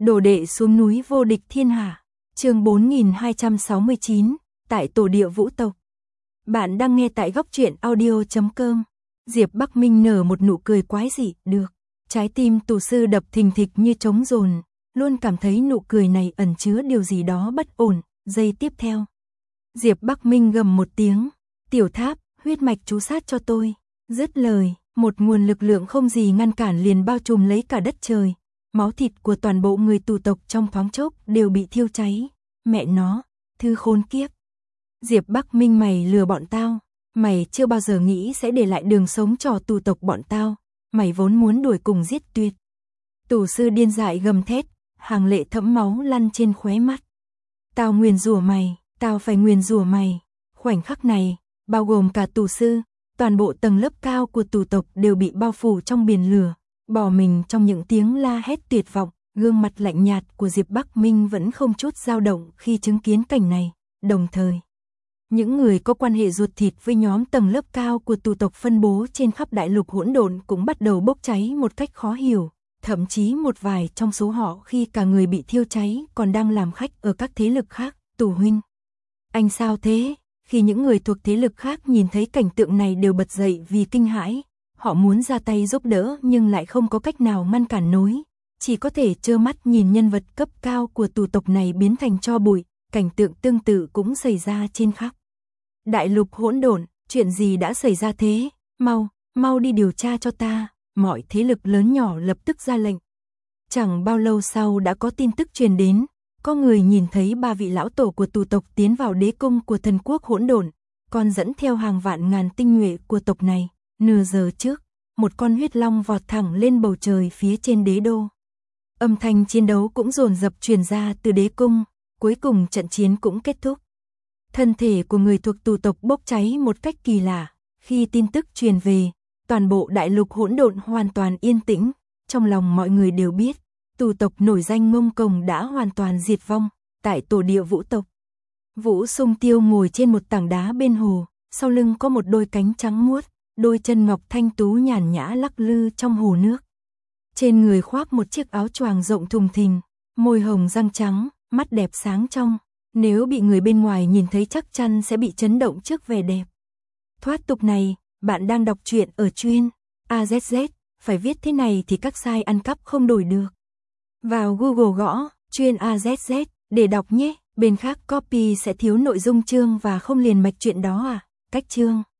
Đồ đệ xuống núi vô địch thiên hạ. Chương 4269, tại tổ địa Vũ tộc. Bạn đang nghe tại góc truyện audio.com. Diệp Bắc Minh nở một nụ cười quái dị, được. Trái tim tù sư đập thình thịch như trống dồn, luôn cảm thấy nụ cười này ẩn chứa điều gì đó bất ổn. Giây tiếp theo, Diệp Bắc Minh gầm một tiếng, "Tiểu Tháp, huyết mạch chú sát cho tôi." Dứt lời, một nguồn lực lượng không gì ngăn cản liền bao trùm lấy cả đất trời. Máu thịt của toàn bộ người tù tộc trong thoáng chốc đều bị thiêu cháy. Mẹ nó, thứ khốn kiếp. Diệp Bắc Minh, mày lừa bọn tao. Mày chưa bao giờ nghĩ sẽ để lại đường sống cho tù tộc bọn tao. Mày vốn muốn đuổi cùng giết tuyệt. Tù sư điên dại gầm thét, hàng lệ thấm máu lăn trên khóe mắt. Tao nguyền rủa mày, tao phải nguyền rủa mày. Khoảnh khắc này, bao gồm cả tù sư, toàn bộ tầng lớp cao của tù tộc đều bị bao phủ trong biển lửa. Bỏ mình trong những tiếng la hét tuyệt vọng, gương mặt lạnh nhạt của Diệp Bắc Minh vẫn không chút dao động khi chứng kiến cảnh này. Đồng thời, những người có quan hệ ruột thịt với nhóm tầng lớp cao của tù tộc phân bố trên khắp đại lục hỗn độn cũng bắt đầu bốc cháy một cách khó hiểu. Thậm chí một vài trong số họ khi cả người bị thiêu cháy còn đang làm khách ở các thế lực khác. Tù huynh, anh sao thế? Khi những người thuộc thế lực khác nhìn thấy cảnh tượng này đều bật dậy vì kinh hãi. Họ muốn ra tay giúp đỡ nhưng lại không có cách nào ngăn cản nổi. Chỉ có thể trơ mắt nhìn nhân vật cấp cao của tù tộc này biến thành tro bụi. Cảnh tượng tương tự cũng xảy ra trên khắp đại lục hỗn độn. Chuyện gì đã xảy ra thế? Mau đi điều tra cho ta. Mọi thế lực lớn nhỏ lập tức ra lệnh. Chẳng bao lâu sau đã có tin tức truyền đến. Có người nhìn thấy 3 vị lão tổ của tù tộc tiến vào đế cung của thần quốc hỗn độn, còn dẫn theo hàng vạn ngàn tinh nhuệ của tộc này. Nửa giờ trước, một con huyết long vọt thẳng lên bầu trời phía trên đế đô. Âm thanh chiến đấu cũng dồn dập truyền ra từ đế cung, cuối cùng trận chiến cũng kết thúc. Thân thể của người thuộc tù tộc bốc cháy một cách kỳ lạ. Khi tin tức truyền về, toàn bộ đại lục hỗn độn hoàn toàn yên tĩnh. Trong lòng mọi người đều biết, tù tộc nổi danh Ngông Cồng đã hoàn toàn diệt vong. Tại tổ địa Vũ tộc, Vũ Sung Tiêu ngồi trên một tảng đá bên hồ, sau lưng có một đôi cánh trắng muốt, đôi chân ngọc thanh tú nhàn nhã lắc lư trong hồ nước. Trên người khoác một chiếc áo choàng rộng thùng thình, môi hồng răng trắng, mắt đẹp sáng trong. Nếu bị người bên ngoài nhìn thấy chắc chắn sẽ bị chấn động trước vẻ đẹp thoát tục này. Bạn đang đọc truyện ở chuyên AZZ, phải viết thế này thì các site ăn cắp không đổi được. Vào Google gõ chuyên AZZ để đọc nhé. Bên khác copy sẽ thiếu nội dung chương và không liền mạch chuyện đó à. Cách chương